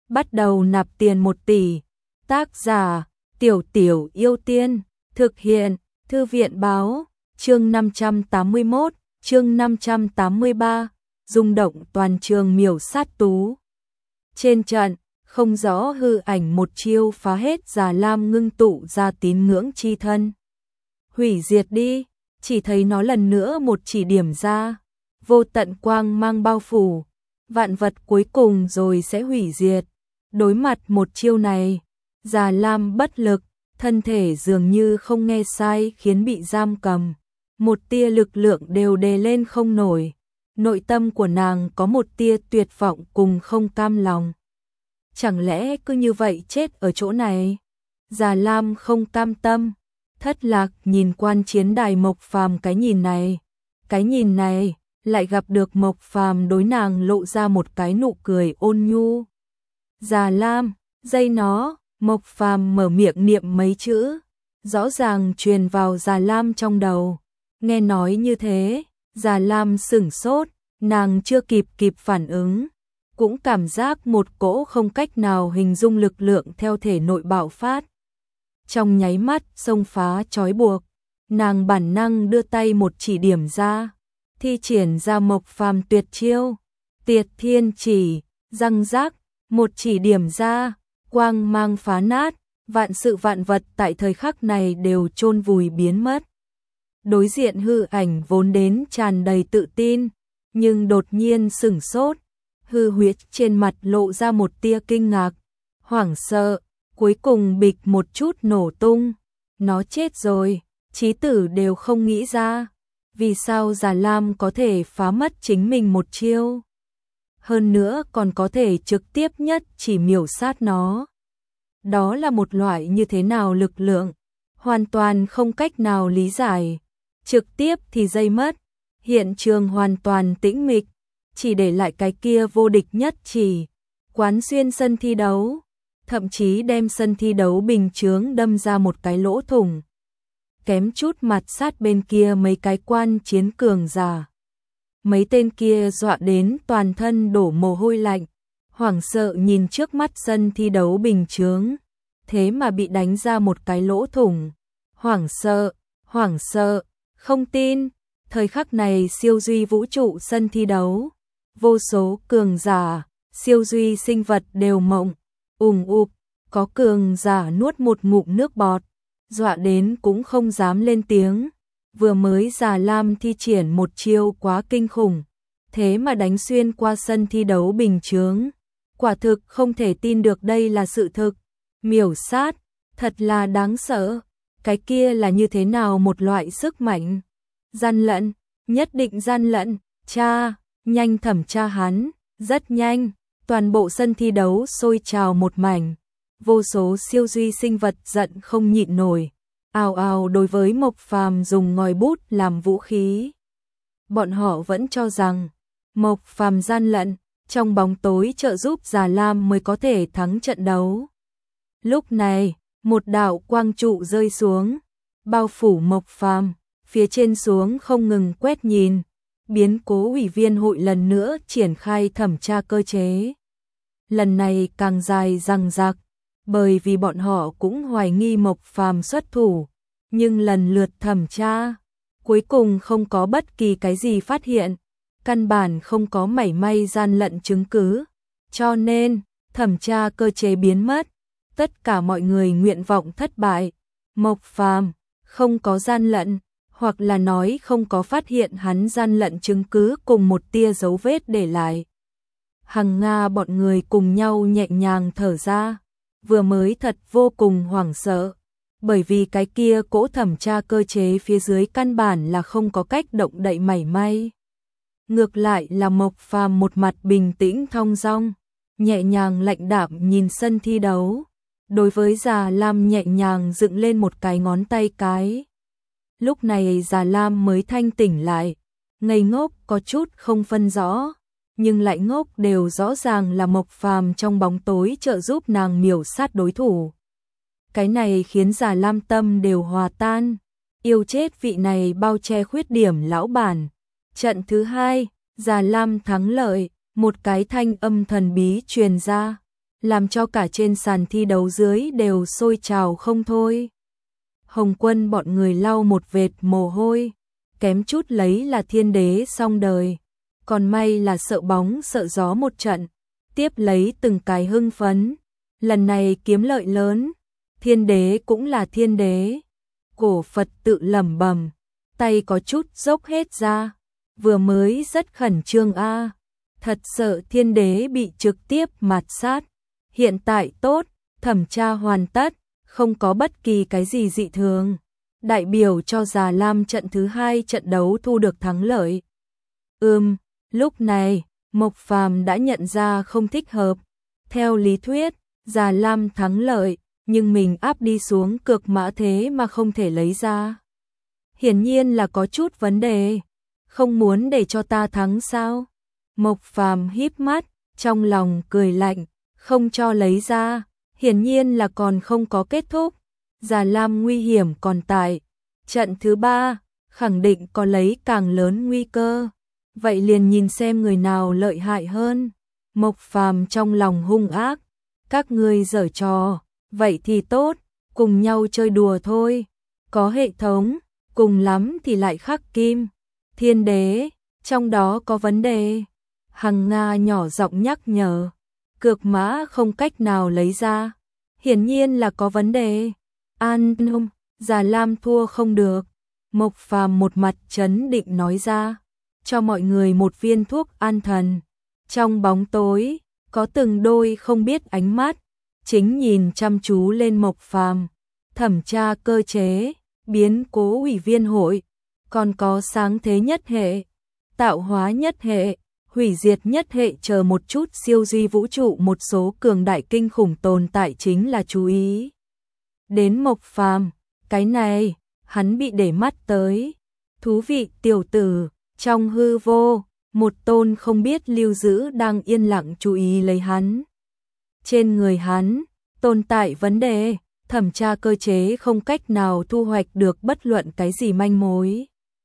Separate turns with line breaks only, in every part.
bắt đầu nạp tiền 1 tỷ. Tác giả Tiểu Tiểu Yêu Tiên. Thực hiện Thư viện báo. Chương 581, chương 583. Rung động toàn trường miểu sát tú. Trên trận, không rõ hư ảnh một chiêu phá hết Già Lam ngưng tụ ra tín ngưỡng chi thân. Hủy diệt đi, chỉ thấy nó lần nữa một chỉ điểm ra, vô tận quang mang bao phủ, vạn vật cuối cùng rồi sẽ hủy diệt. Đối mặt một chiêu này, Già Lam bất lực, thân thể dường như không nghe sai khiến bị giam cầm, một tia lực lượng đều đè lên không nổi. Nội tâm của nàng có một tia tuyệt vọng cùng không cam lòng. Chẳng lẽ cứ như vậy chết ở chỗ này? Già Lam không cam tâm, thất lạc nhìn quan chiến đài Mộc Phàm cái nhìn này, lại gặp được Mộc Phàm đối nàng lộ ra một cái nụ cười ôn nhu. Già Lam, dây nó, Mộc Phàm mở miệng niệm mấy chữ, rõ ràng truyền vào Già Lam trong đầu. Nghe nói như thế, Già Lam sửng sốt, nàng chưa kịp phản ứng, cũng cảm giác một cỗ không cách nào hình dung lực lượng theo thể nội bạo phát. Trong nháy mắt xông phá trói buộc, nàng bản năng đưa tay một chỉ điểm ra, thi triển ra Mộc Phàm tuyệt chiêu, Tiệt Thiên Chỉ, răng rác, một chỉ điểm ra, quang mang phá nát, vạn sự vạn vật tại thời khắc này đều chôn vùi biến mất. Đối diện hư ảnh vốn đến tràn đầy tự tin, nhưng đột nhiên sửng sốt, hư huyết trên mặt lộ ra một tia kinh ngạc, hoảng sợ, cuối cùng bịch một chút nổ tung. Nó chết rồi, chí tử đều không nghĩ ra, vì sao Già Lam có thể phá mất chính mình một chiêu. Hơn nữa còn có thể trực tiếp nhất chỉ miểu sát nó. Đó là một loại như thế nào lực lượng, hoàn toàn không cách nào lý giải. Trực tiếp thì dây mất, hiện trường hoàn toàn tĩnh mịch, chỉ để lại cái kia vô địch nhất chỉ, quán xuyên sân thi đấu, thậm chí đem sân thi đấu bình chướng đâm ra một cái lỗ thủng. Kém chút mặt sát bên kia mấy cái quan chiến cường giả. Mấy tên kia dọa đến toàn thân đổ mồ hôi lạnh, hoảng sợ nhìn trước mắt sân thi đấu bình chướng, thế mà bị đánh ra một cái lỗ thủng. Hoảng sợ, không tin. Thời khắc này siêu duy vũ trụ sân thi đấu, vô số cường giả, siêu duy sinh vật đều mộng, ụp, có cường giả nuốt một ngụm nước bọt, dọa đến cũng không dám lên tiếng. Vừa mới Già Lam thi triển một chiêu quá kinh khủng, thế mà đánh xuyên qua sân thi đấu bình chướng. Quả thực không thể tin được đây là sự thực. Miểu sát, thật là đáng sợ. Cái kia là như thế nào một loại sức mạnh? Gian lận, nhất định gian lận. Cha, nhanh thẩm tra hắn. Rất nhanh, toàn bộ sân thi đấu sôi trào một mảnh. Vô số siêu duy sinh vật giận không nhịn nổi, ào ào đối với Mộc Phàm dùng ngòi bút làm vũ khí. Bọn họ vẫn cho rằng Mộc Phàm gian lận, trong bóng tối trợ giúp Già Lam mới có thể thắng trận đấu. Lúc này, một đạo quang trụ rơi xuống, bao phủ Mộc Phàm, phía trên xuống không ngừng quét nhìn. Biến cố ủy viên hội lần nữa triển khai thẩm tra cơ chế. Lần này càng dài dằng dặc, bởi vì bọn họ cũng hoài nghi Mộc Phàm xuất thủ, nhưng lần lượt thẩm tra, cuối cùng không có bất kỳ cái gì phát hiện, căn bản không có mảy may gian lận chứng cứ, cho nên thẩm tra cơ chế biến mất, tất cả mọi người nguyện vọng thất bại. Mộc Phàm không có gian lận, hoặc là nói không có phát hiện hắn gian lận chứng cứ cùng một tia dấu vết để lại. Hằng Nga bọn người cùng nhau nhẹ nhàng thở ra, vừa mới thật vô cùng hoảng sợ, bởi vì cái kia cỗ thẩm tra cơ chế phía dưới căn bản là không có cách động đậy mảy may. Ngược lại là Mộc Phàm một mặt bình tĩnh thong dong, nhẹ nhàng lạnh đạm nhìn sân thi đấu, đối với Già Lam nhẹ nhàng dựng lên một cái ngón tay cái. Lúc này Già Lam mới thanh tỉnh lại, ngây ngốc có chút không phân rõ, nhưng lại ngốc đều rõ ràng là Mộc Phàm trong bóng tối trợ giúp nàng miểu sát đối thủ. Cái này khiến Già Lam tâm đều hòa tan, yêu chết vị này bao che khuyết điểm lão bản. Trận thứ hai, Già Lam thắng lợi, một cái thanh âm thần bí truyền ra, làm cho cả trên sàn thi đấu dưới đều sôi trào không thôi. Hồng Quân bọn người lau một vệt mồ hôi, kém chút lấy là Thiên Đế xong đời, còn may là sợ bóng sợ gió một trận, tiếp lấy từng cái hưng phấn, lần này kiếm lợi lớn, Thiên Đế cũng là Thiên Đế. Cổ Phật tự lẩm bẩm, tay có chút dốc hết ra, vừa mới rất khẩn trương a, thật sợ Thiên Đế bị trực tiếp mạt sát. Hiện tại tốt, thẩm tra hoàn tất, không có bất kỳ cái gì dị thường. Đại biểu cho Già Lam trận thứ 2 trận đấu thu được thắng lợi. Lúc này, Mộc Phàm đã nhận ra không thích hợp. Theo lý thuyết, Già Lam thắng lợi, nhưng mình áp đi xuống cược mã thế mà không thể lấy ra. Hiển nhiên là có chút vấn đề. Không muốn để cho ta thắng sao? Mộc Phàm híp mắt, trong lòng cười lạnh, không cho lấy ra, hiển nhiên là còn không có kết thúc. Già Lam nguy hiểm còn tại. Trận thứ 3, khẳng định có lấy càng lớn nguy cơ. Vậy liền nhìn xem người nào lợi hại hơn. Mộc Phàm trong lòng hung ác. Các ngươi giở trò, vậy thì tốt, cùng nhau chơi đùa thôi. Có hệ thống, cùng lắm thì lại khắc kim. Thiên Đế, trong đó có vấn đề. Hằng Nga nhỏ giọng nhắc nhở. Cược mã không cách nào lấy ra. Hiển nhiên là có vấn đề. An Nông, Già Lam thua không được. Mộc Phàm một mặt trấn định nói ra. Cho mọi người một viên thuốc an thần. Trong bóng tối, có từng đôi không biết ánh mắt. Chính nhìn chăm chú lên Mộc Phàm. Thẩm tra cơ chế, biến cố ủy viên hội. Còn có sáng thế nhất hệ, tạo hóa nhất hệ, hủy diệt nhất hệ chờ một chút siêu duy vũ trụ một số cường đại kinh khủng tồn tại chính là chú ý. Đến Mộc Phàm, cái này, hắn bị để mắt tới. Thú vị tiểu tử, trong hư vô, một tôn không biết lưu giữ đang yên lặng chú ý lấy hắn. Trên người hắn, tồn tại vấn đề, thẩm tra cơ chế không cách nào thu hoạch được bất luận cái gì manh mối.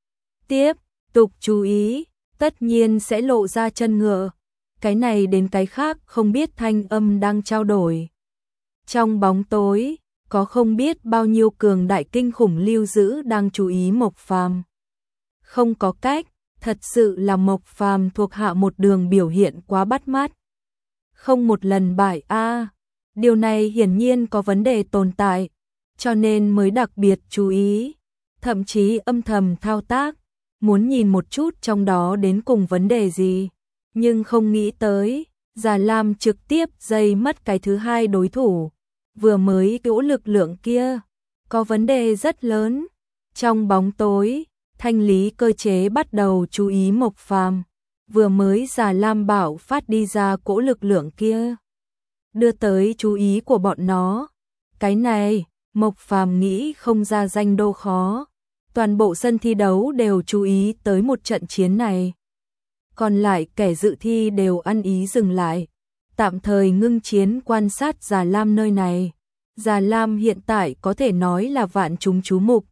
Tiếp tục chú ý, tất nhiên sẽ lộ ra chân ngựa. Cái này đến cái khác không biết thanh âm đang trao đổi. Trong bóng tối, có không biết bao nhiêu cường đại kinh khủng lưu giữ đang chú ý Mộc Phàm. Không có cách, thật sự là Mộc Phàm thuộc hạ một đường biểu hiện quá bắt mắt. Không một lần bại a, điều này hiển nhiên có vấn đề tồn tại, cho nên mới đặc biệt chú ý, thậm chí âm thầm thao tác, muốn nhìn một chút trong đó đến cùng vấn đề gì, nhưng không nghĩ tới, Già Lam trực tiếp dây mất cái thứ 2 đối thủ, vừa mới cỗ lực lượng kia, có vấn đề rất lớn. Trong bóng tối, thanh lý cơ chế bắt đầu chú ý Mộc Phàm, vừa mới Già Lam bảo phát đi ra cỗ lực lượng kia, đưa tới chú ý của bọn nó. Cái này, Mộc Phàm nghĩ không ra danh đô khó. Toàn bộ sân thi đấu đều chú ý tới một trận chiến này. Còn lại kẻ dự thi đều ăn ý dừng lại, tạm thời ngưng chiến quan sát Già Lam nơi này. Già Lam hiện tại có thể nói là vạn chúng chú mục.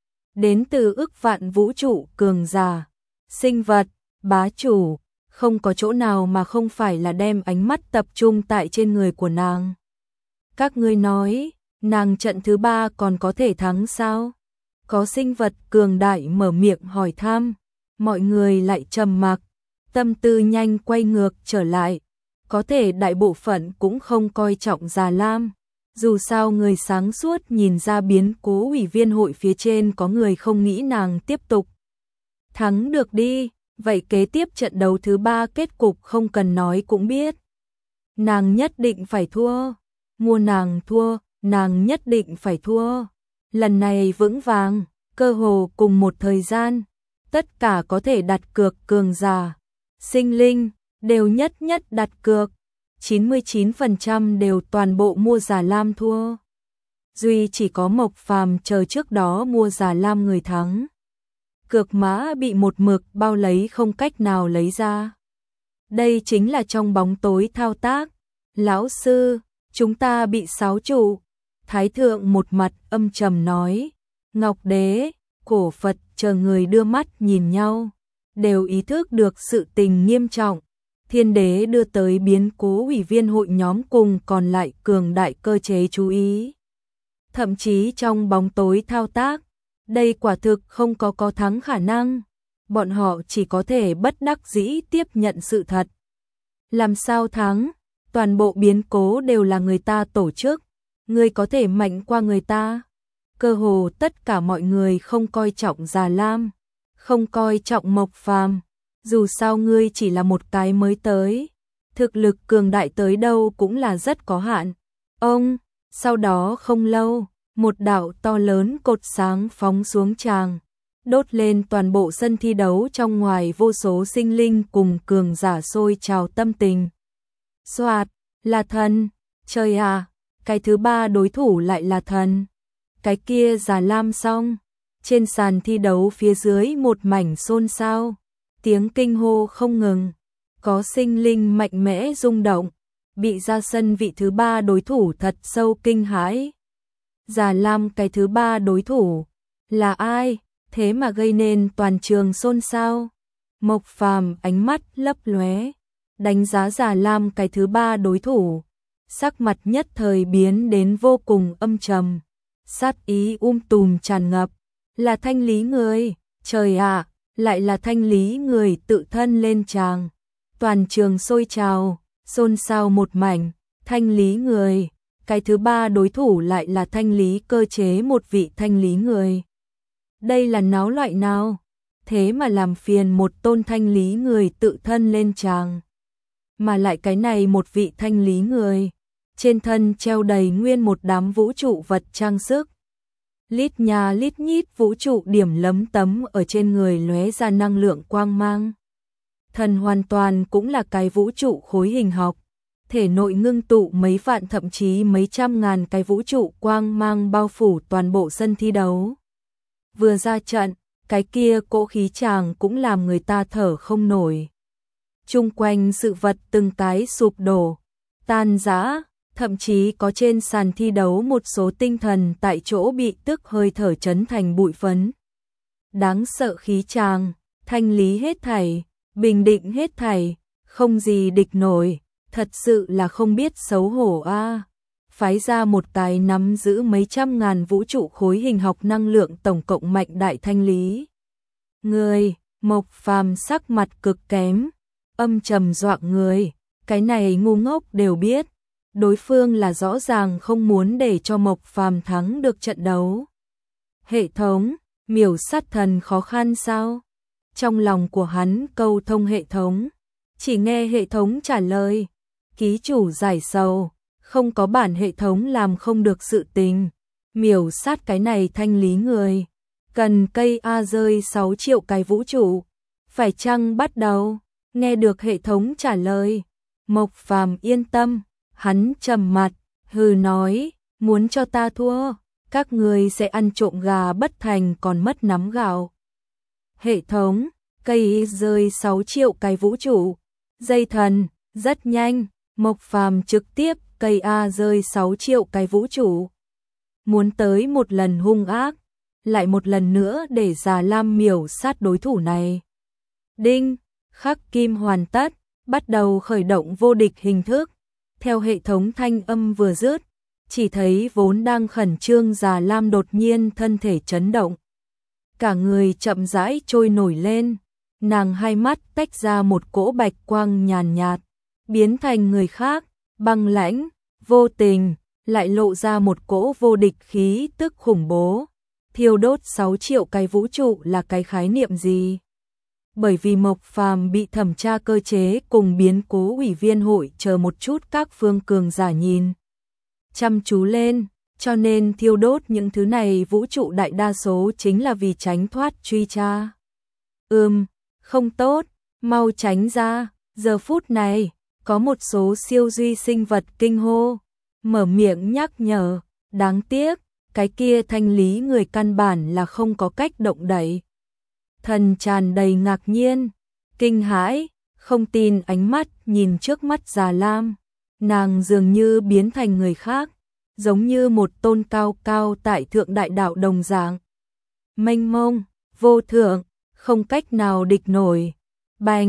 Đến từ ức vạn vũ trụ cường giả, sinh vật, bá chủ, không có chỗ nào mà không phải là đem ánh mắt tập trung tại trên người của nàng. Các ngươi nói, nàng trận thứ 3 còn có thể thắng sao? Có sinh vật cường đại mở miệng hỏi thăm, mọi người lại trầm mặc, tâm tư nhanh quay ngược trở lại. Có thể đại bộ phận cũng không coi trọng Già Lam, dù sao người sáng suốt nhìn ra biến cố ủy viên hội phía trên có người không nghĩ nàng tiếp tục thắng được đi, vậy kế tiếp trận đấu thứ 3 kết cục không cần nói cũng biết. Nàng nhất định phải thua, mua nàng thua, nàng nhất định phải thua. Lần này vững vàng, cơ hồ cùng một thời gian, tất cả có thể đặt cược cường giả, sinh linh, đều nhất đặt cược, 99% đều toàn bộ mua Già Lam thua. Duy chỉ có Mộc Phàm chờ trước đó mua Già Lam người thắng. Cược mã bị một mực bao lấy không cách nào lấy ra. Đây chính là trong bóng tối thao tác. Lão sư, chúng ta bị xáo trụ. Thái thượng một mặt âm trầm nói. Ngọc Đế, Cổ Phật chờ người đưa mắt nhìn nhau, đều ý thức được sự tình nghiêm trọng. Thiên đế đưa tới biến cố ủy viên hội nhóm cùng còn lại cường đại cơ chế chú ý. Thậm chí trong bóng tối thao tác, đây quả thực không có thắng khả năng. Bọn họ chỉ có thể bất đắc dĩ tiếp nhận sự thật. Làm sao thắng? Toàn bộ biến cố đều là người ta tổ chức. Ngươi có thể mạnh qua người ta. Cơ hồ tất cả mọi người không coi trọng Già Lam, không coi trọng Mộc Phàm. Dù sao ngươi chỉ là một cái mới tới, thực lực cường đại tới đâu cũng là rất có hạn. Sau đó không lâu, một đạo to lớn cột sáng phóng xuống tràng, đốt lên toàn bộ sân thi đấu, trong ngoài vô số sinh linh cùng cường giả sôi trào tâm tình. Soạt, là thần, trời à, cái thứ ba đối thủ lại là thần. Cái kia Già Lam xong, trên sàn thi đấu phía dưới một mảnh xôn xao, tiếng kinh hô không ngừng, có sinh linh mạnh mẽ rung động, bị ra sân vị thứ ba đối thủ thật sâu kinh hãi. Già Lam cái thứ ba đối thủ là ai, thế mà gây nên toàn trường xôn xao. Mộc Phàm ánh mắt lấp lóe, đánh giá Già Lam cái thứ ba đối thủ, sắc mặt nhất thời biến đến vô cùng âm trầm, sát ý tùm tràn ngập. Là Thanh Lý người, trời ạ, lại là Thanh Lý người tự thân lên tràng. Toàn trường sôi trào, xôn xao một mảnh. Thanh Lý người, cái thứ ba đối thủ lại là Thanh Lý cơ chế, một vị Thanh Lý người. Đây là náo loại nào? Thế mà làm phiền một tôn Thanh Lý người tự thân lên tràng. Mà lại cái này một vị Thanh Lý người, trên thân treo đầy nguyên một đám vũ trụ vật trang sức. Lít nhà lít nhít vũ trụ điểm lấm tấm ở trên người lóe ra năng lượng quang mang. Thần hoàn toàn cũng là cái vũ trụ khối hình học, thể nội ngưng tụ mấy vạn thậm chí mấy trăm ngàn cái vũ trụ quang mang bao phủ toàn bộ sân thi đấu. Vừa ra trận, cái kia cỗ khí tràng cũng làm người ta thở không nổi. Chung quanh sự vật từng cái sụp đổ, tan rã. Thậm chí có trên sàn thi đấu một số tinh thần tại chỗ bị tức hơi thở chấn thành bụi phấn. Đáng sợ khí tràng, thanh lý hết thảy, bình định hết thảy, không gì địch nổi, thật sự là không biết xấu hổ a. Phái ra một cái nắm giữ mấy trăm ngàn vũ trụ khối hình học năng lượng tổng cộng mạnh đại thanh lý. Người, Mộc Phàm sắc mặt cực kém, âm trầm dọa người, cái này ngu ngốc đều biết. Đối phương là rõ ràng không muốn để cho Mộc Phàm thắng được trận đấu. Hệ thống, miểu sát thần khó khăn sao? Trong lòng của hắn câu thông hệ thống, chỉ nghe hệ thống trả lời. Ký chủ giải sầu, không có bản hệ thống làm không được sự tình. Miểu sát cái này thanh lý người, cần cây A rơi 6 triệu cái vũ trụ. Phải chăng bắt đầu? Nghe được hệ thống trả lời, Mộc Phàm yên tâm. Hắn trầm mặt, hừ nói, muốn cho ta thua, các người sẽ ăn trộm gà bất thành còn mất nắm gạo. Hệ thống, cây rơi 6 triệu cái vũ trụ, dây thần, rất nhanh, Mộc Phàm trực tiếp cây A rơi 6 triệu cái vũ trụ. Muốn tới một lần hung ác, lại một lần nữa để Già Lam miểu sát đối thủ này. Đinh, khắc kim hoàn tất, bắt đầu khởi động vô địch hình thức. Theo hệ thống thanh âm vừa dứt, chỉ thấy vốn đang khẩn trương Già Lam đột nhiên thân thể chấn động. Cả người chậm rãi trôi nổi lên, nàng hai mắt tách ra một cỗ bạch quang nhàn nhạt, biến thành người khác, băng lãnh, vô tình, lại lộ ra một cỗ vô địch khí tức khủng bố. Thiêu đốt 6 triệu cái vũ trụ là cái khái niệm gì? Bởi vì Mộc Phàm bị thẩm tra cơ chế cùng biến cố ủy viên hội chờ một chút các phương cường giả nhìn chăm chú lên, cho nên thiêu đốt những thứ này vũ trụ đại đa số chính là vì tránh thoát truy tra. Không tốt, mau tránh ra. Giờ phút này, có một số siêu duy sinh vật kinh hô, mở miệng nhắc nhở, đáng tiếc, cái kia thanh lý người căn bản là không có cách động đậy. Thần tràn đầy ngạc nhiên, kinh hãi, không tin ánh mắt nhìn trước mắt Già Lam, nàng dường như biến thành người khác, giống như một tôn cao cao tại thượng đại đạo đồng dạng. Mênh mông, vô thượng, không cách nào địch nổi. Bành,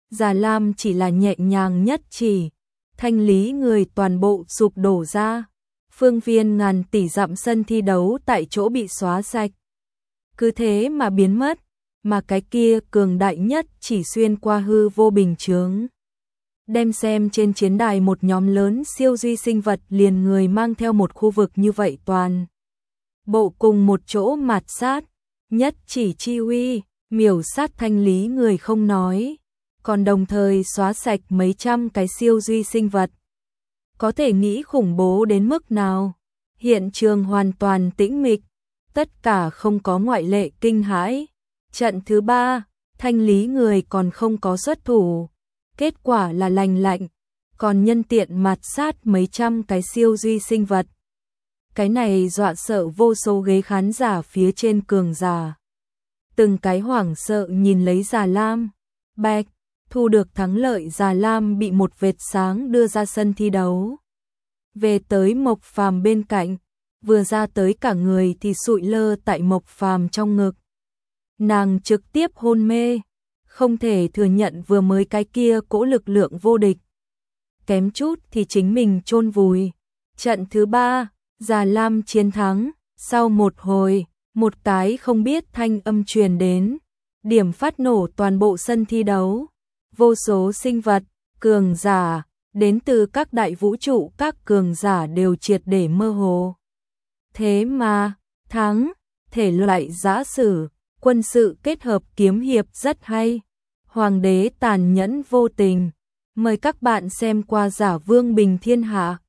Già Lam chỉ là nhẹ nhàng nhất chỉ, thanh lý người toàn bộ sụp đổ ra. Phương viên ngàn tỷ dặm sân thi đấu tại chỗ bị xóa sạch. Cứ thế mà biến mất, mà cái kia cường đại nhất chỉ xuyên qua hư vô bình chướng. Đem xem trên chiến đài một nhóm lớn siêu duy sinh vật liền người mang theo một khu vực như vậy toàn. Bộ cùng một chỗ mạt sát, nhất chỉ chi uy, miểu sát thanh lý người không nói, còn đồng thời xóa sạch mấy trăm cái siêu duy sinh vật. Có thể nghĩ khủng bố đến mức nào. Hiện trường hoàn toàn tĩnh mịch, tất cả không có ngoại lệ kinh hãi. Trận thứ 3, thanh lý người còn không có xuất thủ, kết quả là lành lạnh, còn nhân tiện mạt sát mấy trăm cái siêu duy sinh vật. Cái này dọa sợ vô số ghế khán giả phía trên cường giả. Từng cái hoảng sợ nhìn lấy Già Lam. Bạch, thu được thắng lợi. Già Lam bị một vệt sáng đưa ra sân thi đấu. Về tới Mộc Phàm bên cạnh, vừa ra tới cả người thì sụi lơ tại Mộc Phàm trong ngực. Nàng trực tiếp hôn mê, không thể thừa nhận vừa mới cái kia cỗ lực lượng vô địch. Kém chút thì chính mình chôn vùi. Trận thứ 3, Già Lam chiến thắng, sau một hồi, một cái không biết thanh âm truyền đến, điểm phát nổ toàn bộ sân thi đấu. Vô số sinh vật, cường giả, đến từ các đại vũ trụ, các cường giả đều triệt để mơ hồ. Thế mà, thắng, thể loại giã sử, quân sự kết hợp kiếm hiệp rất hay. Hoàng đế tàn nhẫn vô tình. Mời các bạn xem qua Giả Vương Bình Thiên Hạ.